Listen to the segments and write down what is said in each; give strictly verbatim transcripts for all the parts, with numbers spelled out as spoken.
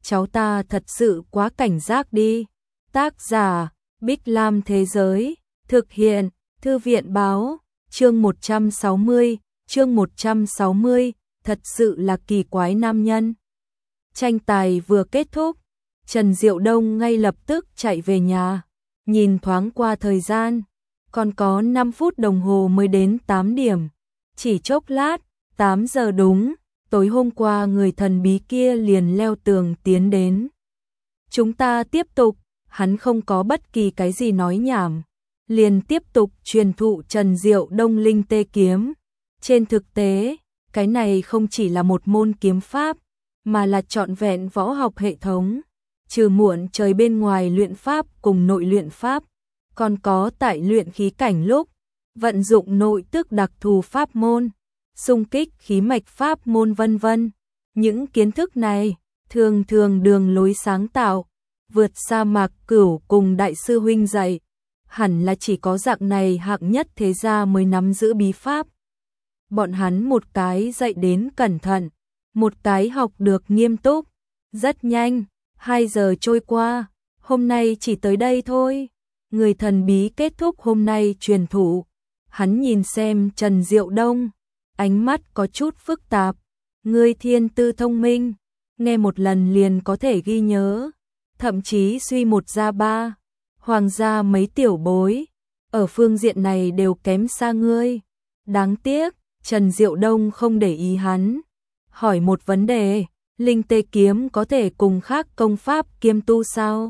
cháu ta thật sự quá cảnh giác đi. Tác giả, Bích Lam Thế Giới, thực hiện, Thư viện Báo, chương một trăm sáu mươi, chương một trăm sáu mươi, thật sự là kỳ quái nam nhân. Tranh tài vừa kết thúc, Trần Diệu Đông ngay lập tức chạy về nhà, nhìn thoáng qua thời gian, còn có năm phút đồng hồ mới đến tám điểm, chỉ chốc lát, tám giờ đúng, tối hôm qua người thần bí kia liền leo tường tiến đến. Chúng ta tiếp tục, hắn không có bất kỳ cái gì nói nhảm, liền tiếp tục truyền thụ Trần Diệu Đông linh tê kiếm. Trên thực tế, cái này không chỉ là một môn kiếm pháp, mà là trọn vẹn võ học hệ thống, trừ muộn trời bên ngoài luyện pháp cùng nội luyện pháp, còn có tại luyện khí cảnh lúc, vận dụng nội tức đặc thù pháp môn, xung kích khí mạch pháp môn vân vân. Những kiến thức này, thường thường đường lối sáng tạo, vượt xa Mạc Cửu cùng đại sư huynh dạy, hẳn là chỉ có dạng này hạng nhất thế gia mới nắm giữ bí pháp. Bọn hắn một cái dạy đến cẩn thận, một cái học được nghiêm túc, rất nhanh, hai giờ trôi qua, hôm nay chỉ tới đây thôi. Người thần bí kết thúc hôm nay truyền thụ, hắn nhìn xem Trần Diệu Đông, ánh mắt có chút phức tạp, ngươi thiên tư thông minh, nghe một lần liền có thể ghi nhớ, thậm chí suy một ra ba, hoàng gia mấy tiểu bối, ở phương diện này đều kém xa ngươi. Đáng tiếc, Trần Diệu Đông không để ý hắn, hỏi một vấn đề, linh tê kiếm có thể cùng khác công pháp kiêm tu sao?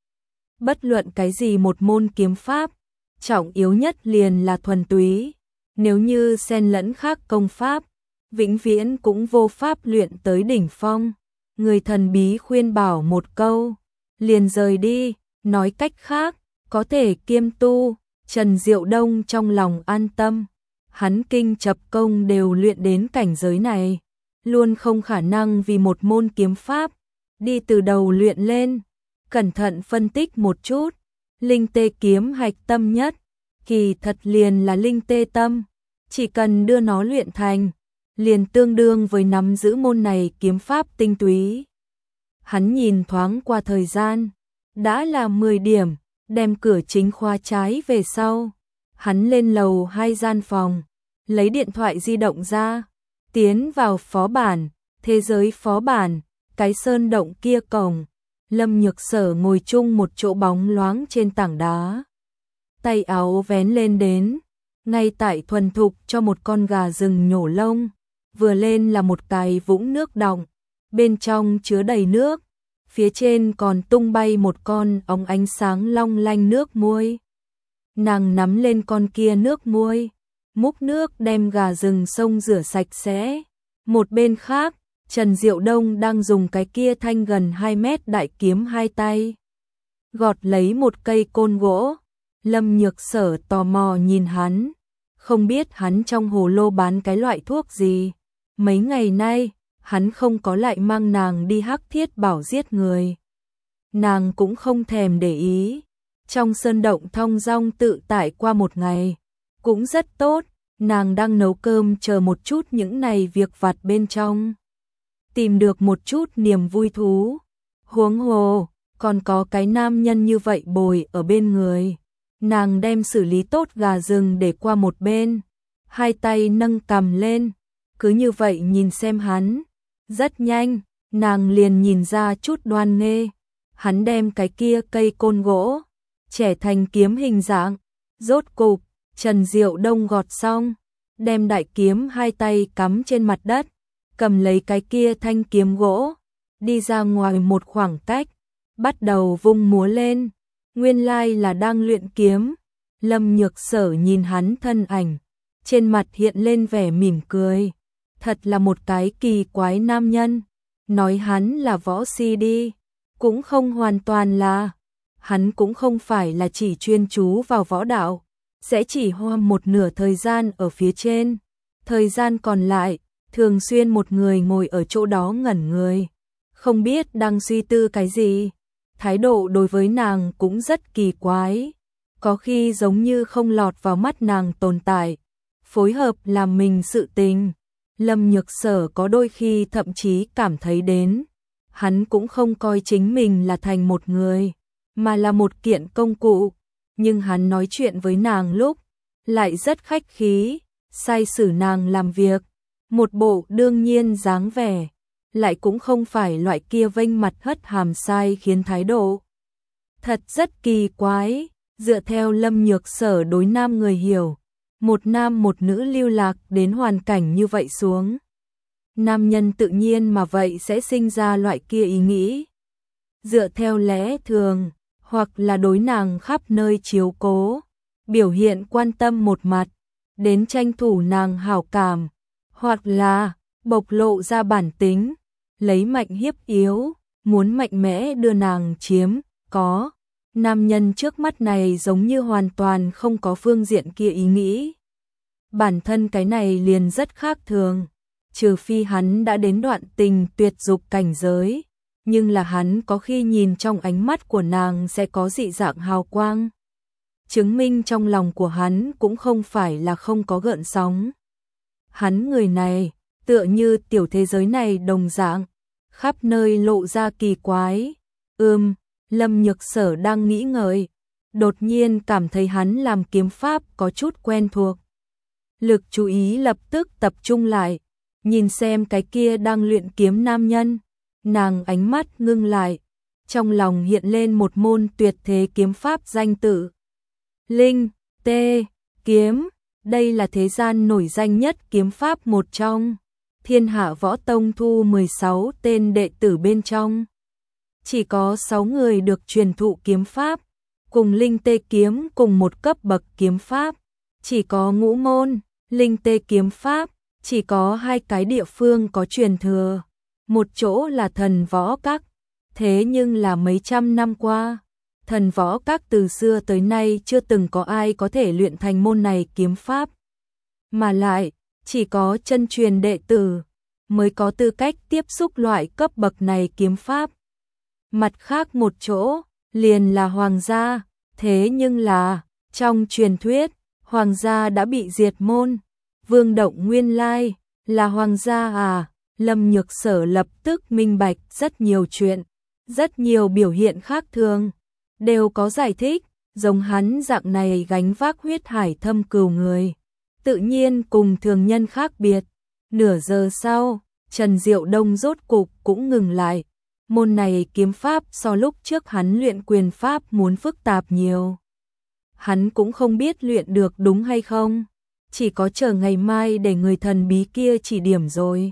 Bất luận cái gì một môn kiếm pháp, trọng yếu nhất liền là thuần túy, nếu như xen lẫn khác công pháp, vĩnh viễn cũng vô pháp luyện tới đỉnh phong. Người thần bí khuyên bảo một câu, liền rời đi, nói cách khác, có thể kiêm tu. Trần Diệu Đông trong lòng an tâm, hắn kinh chập công đều luyện đến cảnh giới này, luôn không khả năng vì một môn kiếm pháp, đi từ đầu luyện lên. Cẩn thận phân tích một chút, linh tê kiếm hạch tâm nhất, kỳ thật liền là linh tê tâm, chỉ cần đưa nó luyện thành, liền tương đương với nắm giữ môn này kiếm pháp tinh túy. Hắn nhìn thoáng qua thời gian, đã là mười điểm, đem cửa chính khóa trái về sau. Hắn lên lầu hai gian phòng, lấy điện thoại di động ra, tiến vào phó bản, thế giới phó bản, cái sơn động kia cổng. Lâm Nhược Sở ngồi chung một chỗ bóng loáng trên tảng đá, tay áo vén lên đến, ngay tại thuần thục cho một con gà rừng nhổ lông, vừa lên là một cái vũng nước đọng, bên trong chứa đầy nước, phía trên còn tung bay một con óng ánh sáng long lanh nước muôi. Nàng nắm lên con kia nước muôi, múc nước đem gà rừng sông rửa sạch sẽ. Một bên khác, Trần Diệu Đông đang dùng cái kia thanh gần hai mét đại kiếm hai tay, gọt lấy một cây côn gỗ. Lâm Nhược Sở tò mò nhìn hắn, không biết hắn trong hồ lô bán cái loại thuốc gì. Mấy ngày nay, hắn không có lại mang nàng đi Hắc Thiết Bảo giết người. Nàng cũng không thèm để ý, trong sơn động thong dong tự tại qua một ngày, cũng rất tốt. Nàng đang nấu cơm chờ một chút những này việc vặt bên trong, tìm được một chút niềm vui thú. Huống hồ, còn có cái nam nhân như vậy bồi ở bên người. Nàng đem xử lý tốt gà rừng để qua một bên, hai tay nâng cằm lên, cứ như vậy nhìn xem hắn. Rất nhanh, nàng liền nhìn ra chút đoan nghê. Hắn đem cái kia cây côn gỗ chẻ thành kiếm hình dạng. Rốt cục, Trần Diệu Đông gọt xong, đem đại kiếm hai tay cắm trên mặt đất, cầm lấy cái kia thanh kiếm gỗ, đi ra ngoài một khoảng cách, bắt đầu vung múa lên. Nguyên lai là đang luyện kiếm. Lâm Nhược Sở nhìn hắn thân ảnh, trên mặt hiện lên vẻ mỉm cười. Thật là một cái kỳ quái nam nhân. Nói hắn là võ si đi, cũng không hoàn toàn là. Hắn cũng không phải là chỉ chuyên chú vào võ đạo, sẽ chỉ hoa một nửa thời gian ở phía trên. Thời gian còn lại, thường xuyên một người ngồi ở chỗ đó ngẩn người, không biết đang suy tư cái gì. Thái độ đối với nàng cũng rất kỳ quái, có khi giống như không lọt vào mắt nàng tồn tại, phối hợp làm mình sự tình. Lâm Nhược Sở có đôi khi thậm chí cảm thấy đến, hắn cũng không coi chính mình là thành một người, mà là một kiện công cụ, nhưng hắn nói chuyện với nàng lúc lại rất khách khí, sai xử nàng làm việc, một bộ đương nhiên dáng vẻ, lại cũng không phải loại kia vênh mặt hất hàm sai khiến thái độ. Thật rất kỳ quái, dựa theo Lâm Nhược Sở đối nam người hiểu, một nam một nữ lưu lạc đến hoàn cảnh như vậy xuống. Nam nhân tự nhiên mà vậy sẽ sinh ra loại kia ý nghĩ. Dựa theo lẽ thường, hoặc là đối nàng khắp nơi chiếu cố, biểu hiện quan tâm một mặt, đến tranh thủ nàng hảo cảm, hoặc là bộc lộ ra bản tính, lấy mạnh hiếp yếu, muốn mạnh mẽ đưa nàng chiếm, có. Nam nhân trước mắt này giống như hoàn toàn không có phương diện kia ý nghĩ. Bản thân cái này liền rất khác thường, trừ phi hắn đã đến đoạn tình tuyệt dục cảnh giới, nhưng là hắn có khi nhìn trong ánh mắt của nàng sẽ có dị dạng hào quang. Chứng minh trong lòng của hắn cũng không phải là không có gợn sóng. Hắn người này, tựa như tiểu thế giới này đồng dạng, khắp nơi lộ ra kỳ quái. Ừm, Lâm Nhược Sở đang nghĩ ngợi, đột nhiên cảm thấy hắn làm kiếm pháp có chút quen thuộc. Lực chú ý lập tức tập trung lại, nhìn xem cái kia đang luyện kiếm nam nhân, nàng ánh mắt ngưng lại, trong lòng hiện lên một môn tuyệt thế kiếm pháp danh tự. Linh, tê, kiếm, đây là thế gian nổi danh nhất kiếm pháp một trong, Thiên Hạ Võ Tông thu mười sáu tên đệ tử bên trong. Chỉ có sáu người được truyền thụ kiếm pháp, cùng Linh Tê kiếm cùng một cấp bậc kiếm pháp, chỉ có Ngũ Môn, Linh Tê kiếm pháp, chỉ có hai cái địa phương có truyền thừa, một chỗ là Thần Võ Các, thế nhưng là mấy trăm năm qua, Thần Võ Các từ xưa tới nay chưa từng có ai có thể luyện thành môn này kiếm pháp, mà lại chỉ có chân truyền đệ tử mới có tư cách tiếp xúc loại cấp bậc này kiếm pháp. Mặt khác một chỗ, liền là Hoàng gia, thế nhưng là, trong truyền thuyết, Hoàng gia đã bị diệt môn, Vương Động nguyên lai, là Hoàng gia à, Lâm Nhược Sở lập tức minh bạch rất nhiều chuyện, rất nhiều biểu hiện khác thường, đều có giải thích, giống hắn dạng này gánh vác huyết hải thâm cừu người, tự nhiên cùng thường nhân khác biệt. Nửa giờ sau, Trần Diệu Đông rốt cục cũng ngừng lại. Môn này kiếm pháp so lúc trước hắn luyện quyền pháp muốn phức tạp nhiều. Hắn cũng không biết luyện được đúng hay không, chỉ có chờ ngày mai để người thần bí kia chỉ điểm rồi.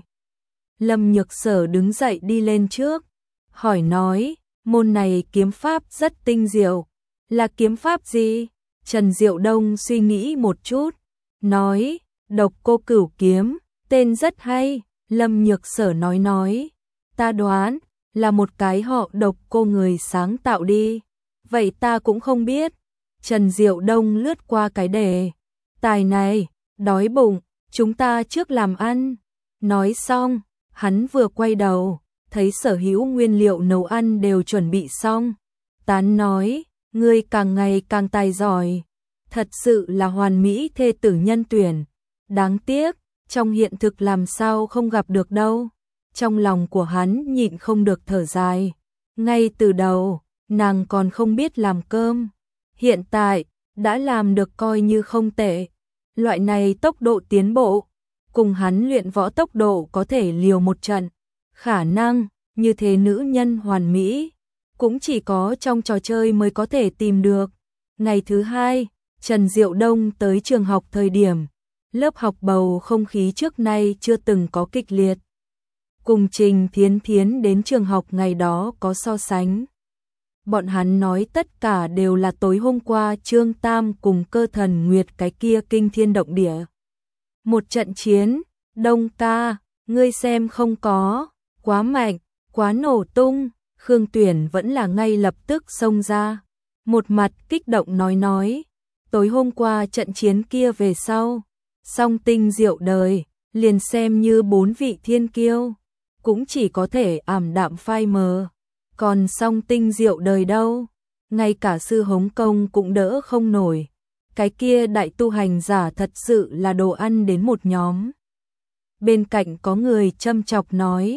Lâm Nhược Sở đứng dậy đi lên trước, hỏi nói, môn này kiếm pháp rất tinh diệu, là kiếm pháp gì? Trần Diệu Đông suy nghĩ một chút, nói, Độc Cô Cửu kiếm, tên rất hay. Lâm Nhược Sở nói nói, ta đoán là một cái họ Độc Cô người sáng tạo đi, vậy ta cũng không biết. Trần Diệu Đông lướt qua cái đề tài này, đói bụng, chúng ta trước làm ăn. Nói xong, hắn vừa quay đầu, thấy sở hữu nguyên liệu nấu ăn đều chuẩn bị xong, tán nói, ngươi càng ngày càng tài giỏi, thật sự là hoàn mỹ thê tử nhân tuyển, đáng tiếc, trong hiện thực làm sao không gặp được đâu. Trong lòng của hắn nhịn không được thở dài, ngay từ đầu, nàng còn không biết làm cơm, hiện tại, đã làm được coi như không tệ. Loại này tốc độ tiến bộ, cùng hắn luyện võ tốc độ có thể liều một trận, khả năng, như thế nữ nhân hoàn mỹ, cũng chỉ có trong trò chơi mới có thể tìm được. Ngày thứ hai, Trần Diệu Đông tới trường học thời điểm, lớp học bầu không khí trước nay chưa từng có kịch liệt. Cùng Trình Thiến Thiến đến trường học ngày đó có so sánh. Bọn hắn nói tất cả đều là tối hôm qua Trương Tam cùng Cơ Thần Nguyệt cái kia kinh thiên động địa. Một trận chiến, Đông ca, ngươi xem không có, quá mạnh, quá nổ tung, Khương Tuyển vẫn là ngay lập tức xông ra. Một mặt kích động nói nói, tối hôm qua trận chiến kia về sau, song tinh diệu đời, liền xem như bốn vị thiên kiêu, cũng chỉ có thể ảm đạm phai mờ. Còn song tinh diệu đời đâu, ngay cả sư Hống Công cũng đỡ không nổi. Cái kia đại tu hành giả thật sự là đồ ăn đến một nhóm. Bên cạnh có người châm chọc nói,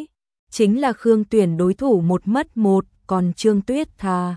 chính là Khương Tuyển đối thủ một mất một, còn Trương Tuyết thà.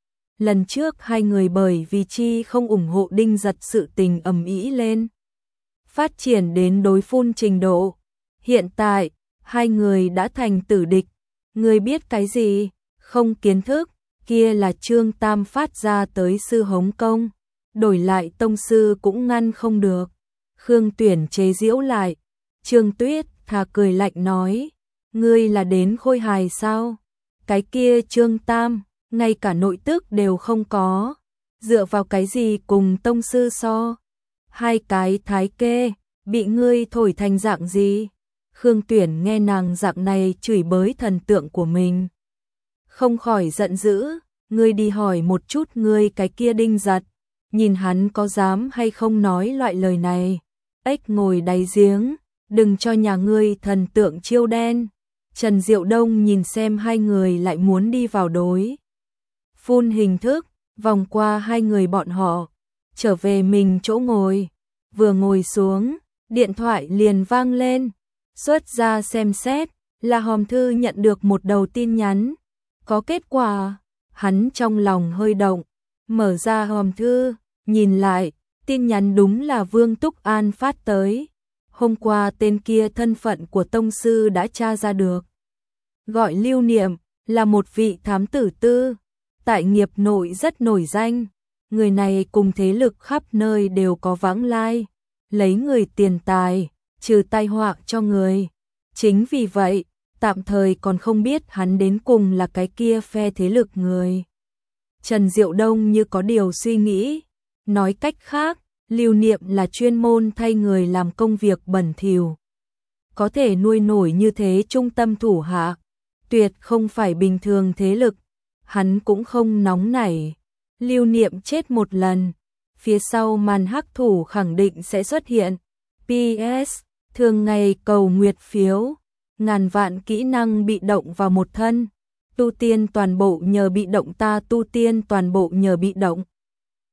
Lần trước hai người bởi vì chi không ủng hộ Đinh Giật sự tình ầm ĩ lên. Phát triển đến đối phun trình độ. Hiện tại, hai người đã thành tử địch. Người biết cái gì? Không kiến thức, kia là Trương Tam phát ra tới sư hống công. Đổi lại tông sư cũng ngăn không được. Khương Tuyển chế giễu lại. Trương Tuyết thà cười lạnh nói. Ngươi là đến khôi hài sao? Cái kia Trương Tam, ngay cả nội tức đều không có. Dựa vào cái gì cùng tông sư so? Hai cái thái kê, bị ngươi thổi thành dạng gì? Khương Tuyển nghe nàng dạng này chửi bới thần tượng của mình. Không khỏi giận dữ, ngươi đi hỏi một chút ngươi cái kia Đinh Giật. Nhìn hắn có dám hay không nói loại lời này. Ếch ngồi đáy giếng, đừng cho nhà ngươi thần tượng chiêu đen. Trần Diệu Đông nhìn xem hai người lại muốn đi vào đối. Phun hình thức, vòng qua hai người bọn họ, trở về mình chỗ ngồi. Vừa ngồi xuống, điện thoại liền vang lên. Xuất ra xem xét, là Hòm Thư nhận được một đầu tin nhắn. Có kết quả, hắn trong lòng hơi động, mở ra Hòm Thư, nhìn lại, tin nhắn đúng là Vương Túc An phát tới. Hôm qua tên kia thân phận của tông sư đã tra ra được. Gọi Lưu Niệm, là một vị thám tử tư, tại nghiệp nội rất nổi danh. Người này cùng thế lực khắp nơi đều có vãng lai, lấy người tiền tài, trừ tai họa cho người. Chính vì vậy, tạm thời còn không biết hắn đến cùng là cái kia phe thế lực người. Trần Diệu Đông như có điều suy nghĩ, nói cách khác, Lưu Niệm là chuyên môn thay người làm công việc bẩn thỉu. Có thể nuôi nổi như thế trung tâm thủ hạ, tuyệt không phải bình thường thế lực, hắn cũng không nóng nảy. Lưu Niệm chết một lần, phía sau màn hắc thủ khẳng định sẽ xuất hiện. pê ét, thường ngày cầu nguyệt phiếu, ngàn vạn kỹ năng bị động vào một thân, tu tiên toàn bộ nhờ bị động ta tu tiên toàn bộ nhờ bị động.